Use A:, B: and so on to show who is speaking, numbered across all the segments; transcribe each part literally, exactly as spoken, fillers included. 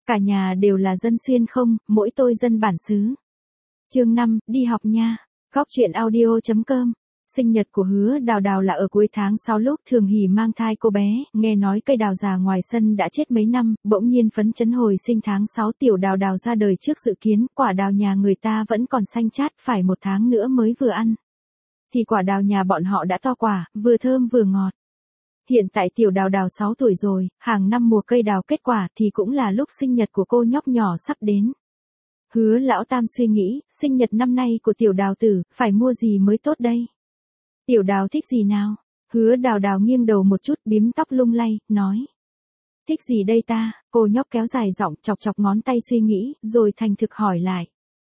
A: cả nhà đều là dân xuyên không, mỗi tôi dân bản xứ. Chương năm, đi học nha. Góc truyện audio chấm com. Sinh nhật của Hứa Đào Đào là ở cuối tháng sáu lúc Thường Hỷ mang thai cô bé, nghe nói cây đào già ngoài sân đã chết mấy năm, bỗng nhiên phấn chấn hồi sinh tháng sáu tiểu đào đào ra đời trước dự kiến, quả đào nhà người ta vẫn còn xanh chát, phải một tháng nữa mới vừa ăn. Thì quả đào nhà bọn họ đã to quả, vừa thơm vừa ngọt. Hiện tại tiểu đào đào sáu tuổi rồi, hàng năm mùa cây đào kết quả thì cũng là lúc sinh nhật của cô nhóc nhỏ sắp đến. Hứa lão tam suy nghĩ, sinh nhật năm nay của tiểu đào tử, phải mua gì mới tốt đây? Tiểu đào thích gì nào? Hứa đào đào nghiêng đầu một chút, bím tóc lung lay, nói. Thích gì đây ta? Cô nhóc kéo dài giọng, chọc chọc ngón tay suy nghĩ, rồi thành thực hỏi lại.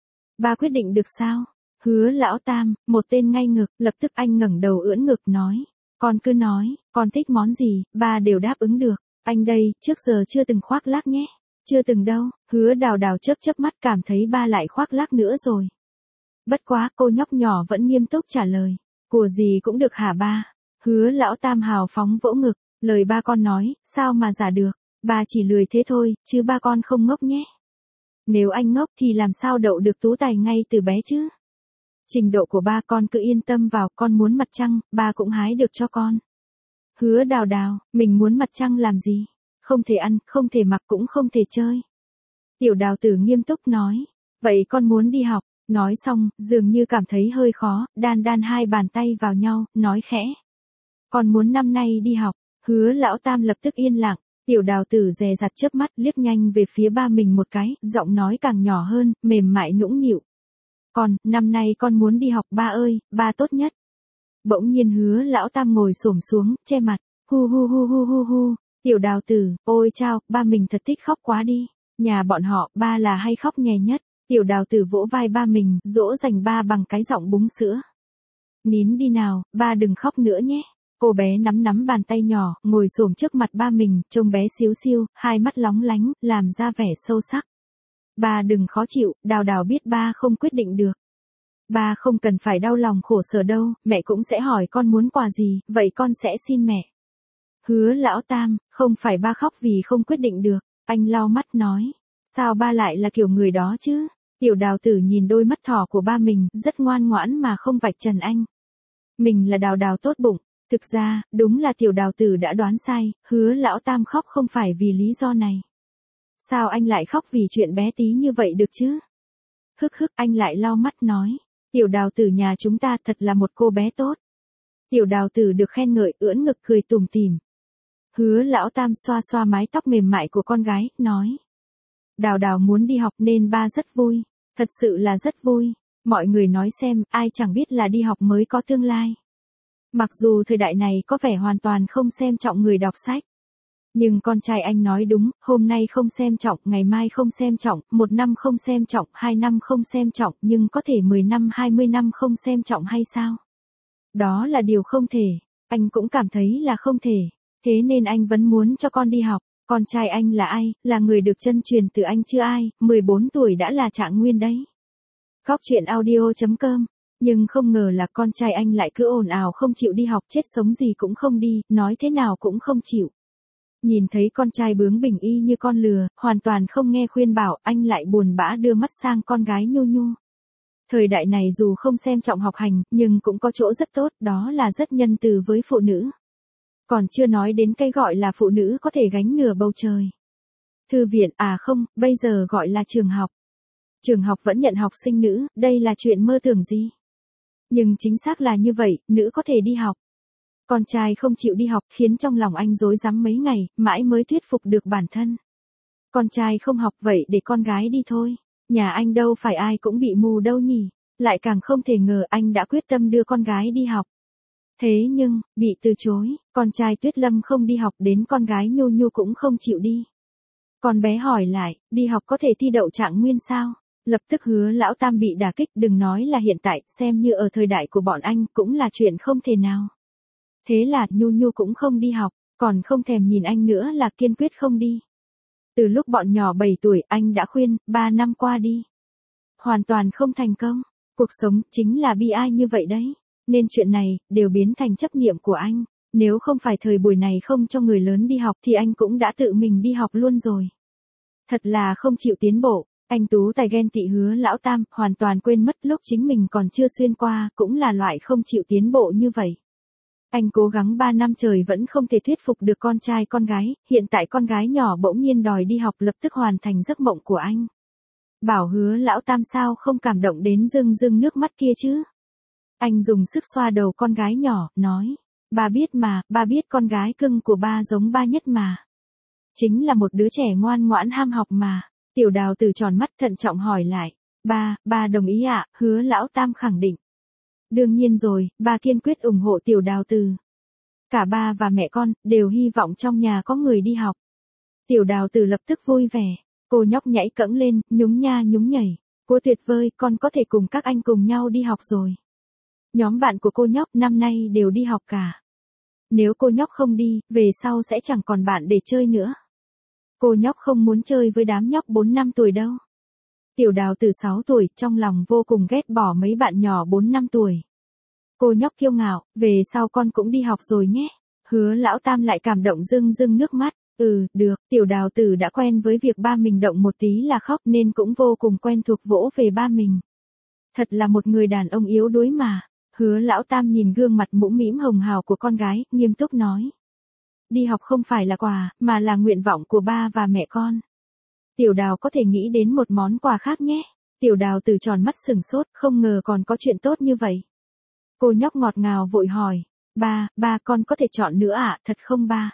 A: Ba quyết định được sao? Hứa lão tam, một tên ngay ngực, lập tức anh ngẩng đầu ưỡn ngực nói. Con cứ nói, con thích món gì, ba đều đáp ứng được. Anh đây, trước giờ chưa từng khoác lác nhé. Chưa từng đâu, Hứa đào đào chớp chớp mắt cảm thấy ba lại khoác lác nữa rồi. Bất quá, cô nhóc nhỏ vẫn nghiêm túc trả lời. Của gì cũng được hả ba? Hứa lão tam hào phóng vỗ ngực, lời ba con nói, sao mà giả được, ba chỉ lười thế thôi, chứ ba con không ngốc nhé. Nếu anh ngốc thì làm sao đậu được tú tài ngay từ bé chứ? Trình độ của ba con cứ yên tâm vào, con muốn mặt trăng, ba cũng hái được cho con. Hứa đào đào, mình muốn mặt trăng làm gì? Không thể ăn, không thể mặc cũng không thể chơi. Tiểu đào tử nghiêm túc nói, vậy con muốn đi học. Nói xong, dường như cảm thấy hơi khó, đan đan hai bàn tay vào nhau, nói khẽ. Con muốn năm nay đi học. Hứa lão tam lập tức yên lặng, tiểu đào tử dè dặt chớp mắt liếc nhanh về phía ba mình một cái, giọng nói càng nhỏ hơn, mềm mại nũng nịu. Con, năm nay con muốn đi học ba ơi, ba tốt nhất. Bỗng nhiên Hứa lão tam ngồi xổm xuống, che mặt, hu hu hu hu hu hu, tiểu đào tử, ôi chao, ba mình thật thích khóc quá đi. Nhà bọn họ, ba là hay khóc nhè nhất. Tiểu đào tử vỗ vai ba mình, dỗ dành ba bằng cái giọng búng sữa. Nín đi nào, ba đừng khóc nữa nhé. Cô bé nắm nắm bàn tay nhỏ, ngồi xổm trước mặt ba mình, trông bé xíu xiu, hai mắt lóng lánh, làm ra vẻ sâu sắc. Ba đừng khó chịu, đào đào biết ba không quyết định được. Ba không cần phải đau lòng khổ sở đâu, mẹ cũng sẽ hỏi con muốn quà gì, vậy con sẽ xin mẹ. Hứa lão tam, không phải ba khóc vì không quyết định được, anh lau mắt nói. Sao ba lại là kiểu người đó chứ? Tiểu đào tử nhìn đôi mắt thỏ của ba mình, rất ngoan ngoãn mà không vạch trần anh. Mình là đào đào tốt bụng. Thực ra, đúng là tiểu đào tử đã đoán sai, Hứa lão tam khóc không phải vì lý do này. Sao anh lại khóc vì chuyện bé tí như vậy được chứ? Hức hức, anh lại lau mắt nói. Tiểu đào tử nhà chúng ta thật là một cô bé tốt. Tiểu đào tử được khen ngợi, ưỡn ngực cười tủm tỉm. Hứa lão tam xoa xoa mái tóc mềm mại của con gái, nói. Đào đào muốn đi học nên ba rất vui. Thật sự là rất vui. Mọi người nói xem, ai chẳng biết là đi học mới có tương lai. Mặc dù thời đại này có vẻ hoàn toàn không xem trọng người đọc sách. Nhưng con trai anh nói đúng, hôm nay không xem trọng, ngày mai không xem trọng, một năm không xem trọng, hai năm không xem trọng, nhưng có thể mười năm hai mươi năm không xem trọng hay sao? Đó là điều không thể. Anh cũng cảm thấy là không thể. Thế nên anh vẫn muốn cho con đi học. Con trai anh là ai, là người được chân truyền từ anh chưa ai, mười bốn tuổi đã là Trạng Nguyên đấy. Góc truyện audio chấm com. Nhưng không ngờ là con trai anh lại cứ ồn ào không chịu đi học, chết sống gì cũng không đi, nói thế nào cũng không chịu. Nhìn thấy con trai bướng bỉnh y như con lừa, hoàn toàn không nghe khuyên bảo, anh lại buồn bã đưa mắt sang con gái Nhu Nhu. Thời đại này dù không xem trọng học hành, nhưng cũng có chỗ rất tốt, đó là rất nhân từ với phụ nữ. Còn chưa nói đến cái gọi là phụ nữ có thể gánh nửa bầu trời. Thư viện, à không, bây giờ gọi là trường học. Trường học vẫn nhận học sinh nữ, đây là chuyện mơ tưởng gì. Nhưng chính xác là như vậy, nữ có thể đi học. Con trai không chịu đi học khiến trong lòng anh rối rắm mấy ngày, mãi mới thuyết phục được bản thân. Con trai không học vậy để con gái đi thôi. Nhà anh đâu phải ai cũng bị mù đâu nhỉ. Lại càng không thể ngờ anh đã quyết tâm đưa con gái đi học. Thế nhưng, bị từ chối, con trai Tuyết Lâm không đi học đến con gái Nhu Nhu cũng không chịu đi. Con bé hỏi lại, đi học có thể thi đậu Trạng Nguyên sao? Lập tức Hứa lão tam bị đả kích, đừng nói là hiện tại, xem như ở thời đại của bọn anh cũng là chuyện không thể nào. Thế là Nhu Nhu cũng không đi học, còn không thèm nhìn anh nữa là kiên quyết không đi. Từ lúc bọn nhỏ bảy tuổi anh đã khuyên, ba năm qua đi. Hoàn toàn không thành công, cuộc sống chính là bi ai như vậy đấy. Nên chuyện này, đều biến thành chấp niệm của anh. Nếu không phải thời buổi này không cho người lớn đi học thì anh cũng đã tự mình đi học luôn rồi. Thật là không chịu tiến bộ. Anh Tú Tài ghen tị Hứa Lão Tam, hoàn toàn quên mất lúc chính mình còn chưa xuyên qua, cũng là loại không chịu tiến bộ như vậy. Anh cố gắng ba năm trời vẫn không thể thuyết phục được con trai con gái, hiện tại con gái nhỏ bỗng nhiên đòi đi học lập tức hoàn thành giấc mộng của anh. Bảo Hứa Lão Tam sao không cảm động đến rưng rưng nước mắt kia chứ? Anh dùng sức xoa đầu con gái nhỏ, nói, ba biết mà, ba biết con gái cưng của ba giống ba nhất mà. Chính là một đứa trẻ ngoan ngoãn ham học mà. Tiểu Đào Tử tròn mắt thận trọng hỏi lại, ba, ba đồng ý ạ? Hứa Lão Tam khẳng định. Đương nhiên rồi, ba kiên quyết ủng hộ Tiểu Đào Tử. Cả ba và mẹ con, đều hy vọng trong nhà có người đi học. Tiểu Đào Tử lập tức vui vẻ, cô nhóc nhảy cẫng lên, nhúng nha nhúng nhảy. Cô tuyệt vời, con có thể cùng các anh cùng nhau đi học rồi. Nhóm bạn của cô nhóc năm nay đều đi học cả. Nếu cô nhóc không đi, về sau sẽ chẳng còn bạn để chơi nữa. Cô nhóc không muốn chơi với đám nhóc bốn năm tuổi đâu. Tiểu Đào Tử sáu tuổi, trong lòng vô cùng ghét bỏ mấy bạn nhỏ bốn năm tuổi. Cô nhóc kiêu ngạo, về sau con cũng đi học rồi nhé. Hứa Lão Tam lại cảm động rưng rưng nước mắt. Ừ, được, Tiểu Đào Tử đã quen với việc ba mình động một tí là khóc nên cũng vô cùng quen thuộc vỗ về ba mình. Thật là một người đàn ông yếu đuối mà. Hứa Lão Tam nhìn gương mặt mũm mĩm hồng hào của con gái, nghiêm túc nói. Đi học không phải là quà, mà là nguyện vọng của ba và mẹ con. Tiểu Đào có thể nghĩ đến một món quà khác nhé. Tiểu Đào Tử tròn mắt sừng sốt, không ngờ còn có chuyện tốt như vậy. Cô nhóc ngọt ngào vội hỏi, ba, ba con có thể chọn nữa ạ, à? Thật không ba?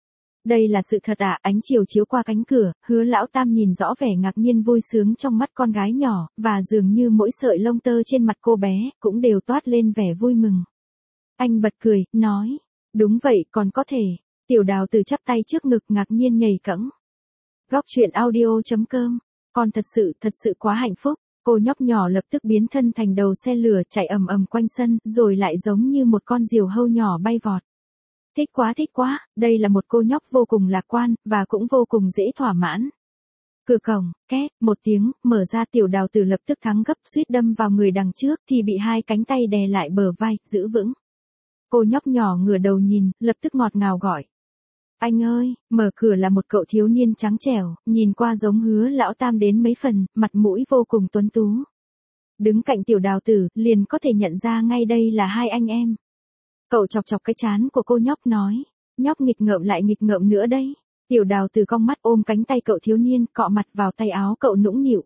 A: Đây là sự thật ạ, à? Ánh chiều chiếu qua cánh cửa, Hứa Lão Tam nhìn rõ vẻ ngạc nhiên vui sướng trong mắt con gái nhỏ, và dường như mỗi sợi lông tơ trên mặt cô bé, cũng đều toát lên vẻ vui mừng. Anh bật cười, nói, đúng vậy, còn có thể. Tiểu Đào Tử chắp tay trước ngực ngạc nhiên nhảy cẫng. Góc truyện audio chấm com, con thật sự, thật sự quá hạnh phúc. Cô nhóc nhỏ lập tức biến thân thành đầu xe lửa chạy ầm ầm quanh sân, rồi lại giống như một con diều hâu nhỏ bay vọt. Thích quá thích quá, đây là một cô nhóc vô cùng lạc quan, và cũng vô cùng dễ thỏa mãn. Cửa cổng, két, một tiếng, mở ra. Tiểu Đào Tử lập tức thắng gấp, suýt đâm vào người đằng trước, thì bị hai cánh tay đè lại bờ vai, giữ vững. Cô nhóc nhỏ ngửa đầu nhìn, lập tức ngọt ngào gọi. Anh ơi, mở cửa là một cậu thiếu niên trắng trẻo, nhìn qua giống Hứa Lão Tam đến mấy phần, mặt mũi vô cùng tuấn tú. Đứng cạnh Tiểu Đào Tử, liền có thể nhận ra ngay đây là hai anh em. Cậu chọc chọc cái trán của cô nhóc nói, nhóc nghịch ngợm lại nghịch ngợm nữa đấy. Tiểu Đào Tử cong mắt ôm cánh tay cậu thiếu niên, cọ mặt vào tay áo cậu nũng nịu.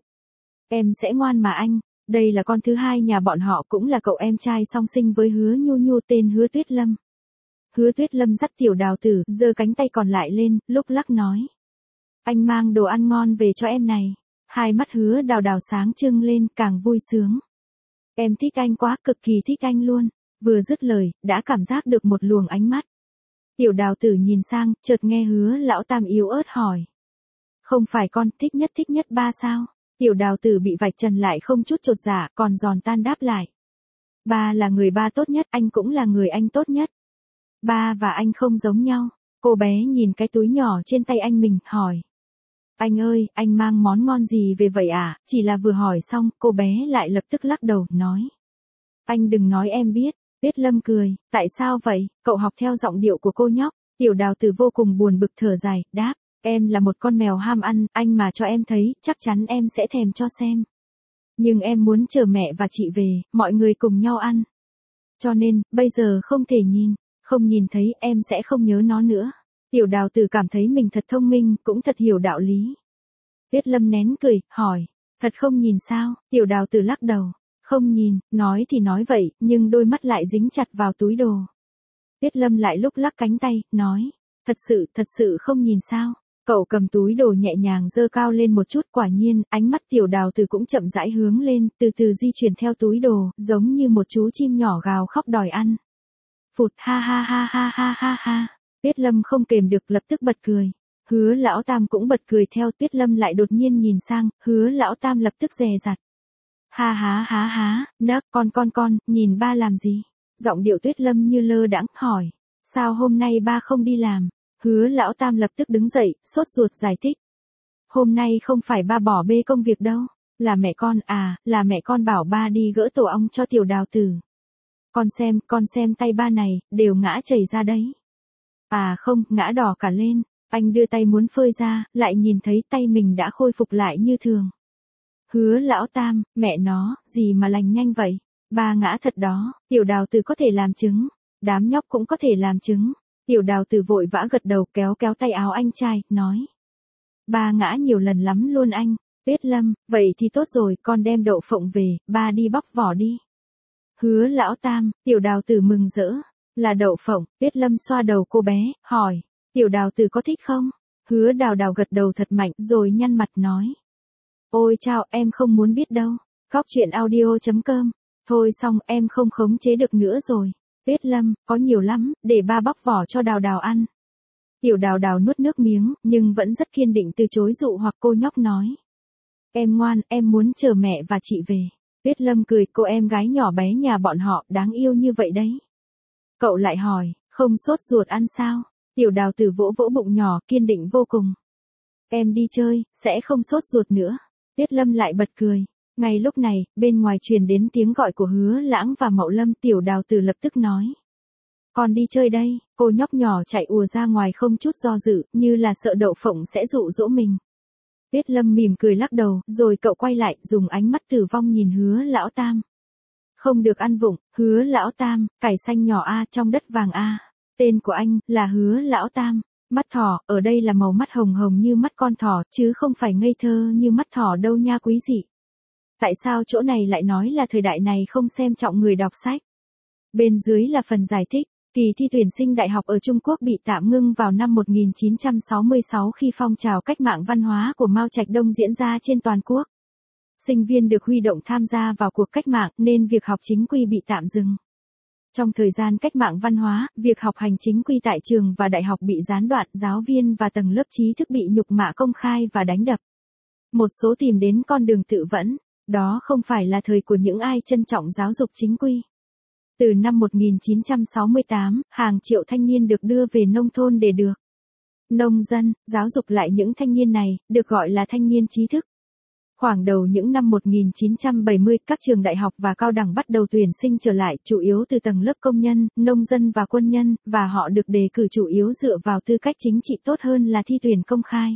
A: Em sẽ ngoan mà anh, đây là con thứ hai nhà bọn họ, cũng là cậu em trai song sinh với Hứa Nhu Nhu, tên Hứa Tuyết Lâm. Hứa Tuyết Lâm dắt Tiểu Đào Tử, giơ cánh tay còn lại lên, lúc lắc nói. Anh mang đồ ăn ngon về cho em này. Hai mắt Hứa Đào Đào sáng trưng lên, càng vui sướng. Em thích anh quá, cực kỳ thích anh luôn. Vừa dứt lời, đã cảm giác được một luồng ánh mắt. Tiểu Đào Tử nhìn sang, chợt nghe Hứa Lão Tam yếu ớt hỏi. Không phải con thích nhất thích nhất ba sao? Tiểu Đào Tử bị vạch trần lại không chút chột dạ, còn giòn tan đáp lại. Ba là người ba tốt nhất, anh cũng là người anh tốt nhất. Ba và anh không giống nhau. Cô bé nhìn cái túi nhỏ trên tay anh mình, hỏi. Anh ơi, anh mang món ngon gì về vậy à? Chỉ là vừa hỏi xong, cô bé lại lập tức lắc đầu, nói. Anh đừng nói em biết. Tuyết Lâm cười, tại sao vậy? Cậu học theo giọng điệu của cô nhóc. Tiểu Đào Tử vô cùng buồn bực thở dài, đáp. Em là một con mèo ham ăn, anh mà cho em thấy, chắc chắn em sẽ thèm cho xem. Nhưng em muốn chờ mẹ và chị về, mọi người cùng nhau ăn. Cho nên, bây giờ không thể nhìn. Không nhìn thấy, em sẽ không nhớ nó nữa. Tiểu Đào Tử cảm thấy mình thật thông minh, cũng thật hiểu đạo lý. Tuyết Lâm nén cười, hỏi. Thật không nhìn sao? Tiểu Đào Tử lắc đầu. Không nhìn, nói thì nói vậy, nhưng đôi mắt lại dính chặt vào túi đồ. Tuyết Lâm lại lúc lắc cánh tay, nói. Thật sự, thật sự không nhìn sao? Cậu cầm túi đồ nhẹ nhàng giơ cao lên một chút, quả nhiên, ánh mắt Tiểu Đào Tử cũng chậm rãi hướng lên, từ từ di chuyển theo túi đồ, giống như một chú chim nhỏ gào khóc đòi ăn. Phụt, ha ha ha ha ha ha ha. Tuyết Lâm không kềm được lập tức bật cười. Hứa Lão Tam cũng bật cười theo. Tuyết Lâm lại đột nhiên nhìn sang, Hứa Lão Tam lập tức dè dặt. Ha há há há, nấc, con con con, nhìn ba làm gì? Giọng điệu Tuyết Lâm như lơ đãng, hỏi. Sao hôm nay ba không đi làm? Hứa Lão Tam lập tức đứng dậy, sốt ruột giải thích. Hôm nay không phải ba bỏ bê công việc đâu. Là mẹ con, à, là mẹ con bảo ba đi gỡ tổ ong cho Tiểu Đào Tử. Con xem, con xem tay ba này, đều ngã chảy ra đấy. À không, ngã đỏ cả lên. Anh đưa tay muốn phơi ra, lại nhìn thấy tay mình đã khôi phục lại như thường. Hứa lão tam, mẹ nó, gì mà lành nhanh vậy? Ba ngã thật đó, tiểu đào tử có thể làm chứng. Đám nhóc cũng có thể làm chứng. Tiểu đào tử vội vã gật đầu kéo kéo tay áo anh trai, nói. Ba ngã nhiều lần lắm luôn anh. Tuyết Lâm, vậy thì tốt rồi, con đem đậu phộng về, ba đi bóc vỏ đi. Hứa lão tam, tiểu đào tử mừng rỡ. Là đậu phộng, Tuyết Lâm xoa đầu cô bé, hỏi. Tiểu đào tử có thích không? Hứa đào đào gật đầu thật mạnh rồi nhăn mặt nói. Ôi chao, em không muốn biết đâu. Góc chuyện audio chấm com. Thôi xong, em không khống chế được nữa rồi. Tuyết Lâm, có nhiều lắm, để ba bóc vỏ cho đào đào ăn. Tiểu đào đào nuốt nước miếng, nhưng vẫn rất kiên định từ chối dụ hoặc cô nhóc nói. Em ngoan, em muốn chờ mẹ và chị về. Tuyết Lâm cười, cô em gái nhỏ bé nhà bọn họ, đáng yêu như vậy đấy. Cậu lại hỏi, không sốt ruột ăn sao? Tiểu đào tử vỗ vỗ bụng nhỏ, kiên định vô cùng. Em đi chơi, sẽ không sốt ruột nữa. Tuyết Lâm lại bật cười. Ngay lúc này, bên ngoài truyền đến tiếng gọi của Hứa Lãng và Mậu Lâm. Tiểu đào tử lập tức nói. Con đi chơi đây. Cô nhóc nhỏ chạy ùa ra ngoài không chút do dự, như là sợ đậu phộng sẽ dụ dỗ mình. Tuyết Lâm mỉm cười lắc đầu, rồi cậu quay lại, dùng ánh mắt tử vong nhìn Hứa lão tam. Không được ăn vụng, Hứa lão tam, cải xanh nhỏ a trong đất vàng a. Tên của anh là Hứa lão tam. Mắt thỏ, ở đây là màu mắt hồng hồng như mắt con thỏ, chứ không phải ngây thơ như mắt thỏ đâu nha quý dị. Tại sao chỗ này lại nói là thời đại này không xem trọng người đọc sách? Bên dưới là phần giải thích. Kỳ thi tuyển sinh đại học ở Trung Quốc bị tạm ngưng vào năm một nghìn chín trăm sáu mươi sáu khi phong trào cách mạng văn hóa của Mao Trạch Đông diễn ra trên toàn quốc. Sinh viên được huy động tham gia vào cuộc cách mạng nên việc học chính quy bị tạm dừng. Trong thời gian cách mạng văn hóa, việc học hành chính quy tại trường và đại học bị gián đoạn, giáo viên và tầng lớp trí thức bị nhục mạ công khai và đánh đập. Một số tìm đến con đường tự vẫn, đó không phải là thời của những ai trân trọng giáo dục chính quy. Từ năm một nghìn chín trăm sáu mươi tám, hàng triệu thanh niên được đưa về nông thôn để được nông dân giáo dục lại. Những thanh niên này được gọi là thanh niên trí thức. Khoảng đầu những năm một nghìn chín trăm bảy mươi, các trường đại học và cao đẳng bắt đầu tuyển sinh trở lại, chủ yếu từ tầng lớp công nhân, nông dân và quân nhân, và họ được đề cử chủ yếu dựa vào tư cách chính trị tốt hơn là thi tuyển công khai.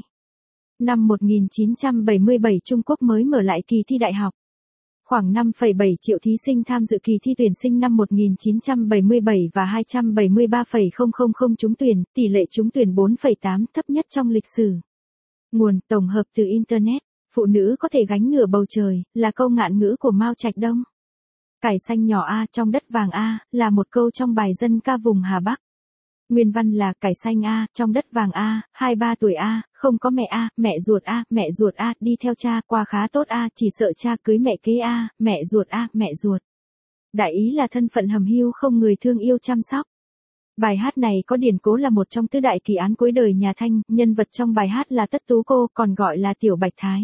A: Năm một nghìn chín trăm bảy mươi bảy, Trung Quốc mới mở lại kỳ thi đại học. Khoảng năm phẩy bảy triệu thí sinh tham dự kỳ thi tuyển sinh năm một nghìn chín trăm bảy mươi bảy và hai trăm bảy mươi ba phẩy không không không trúng tuyển, tỷ lệ trúng tuyển bốn phẩy tám, thấp nhất trong lịch sử. Nguồn tổng hợp từ Internet. Phụ nữ có thể gánh nửa bầu trời, là câu ngạn ngữ của Mao Trạch Đông. Cải xanh nhỏ a trong đất vàng a, là một câu trong bài dân ca vùng Hà Bắc. Nguyên văn là cải xanh a, trong đất vàng a, hai ba tuổi a, không có mẹ a, mẹ ruột a, mẹ ruột a, đi theo cha, qua khá tốt a, chỉ sợ cha cưới mẹ kế a, mẹ ruột a, mẹ ruột. Đại ý là thân phận hầm hưu không người thương yêu chăm sóc. Bài hát này có điển cố là một trong tứ đại kỳ án cuối đời nhà Thanh, nhân vật trong bài hát là Tất Tú Cô, còn gọi là Tiểu Bạch Thái.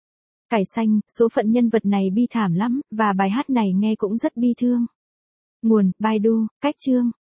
A: Cải xanh, số phận nhân vật này bi thảm lắm, và bài hát này nghe cũng rất bi thương. Nguồn, Baidu, cách chương.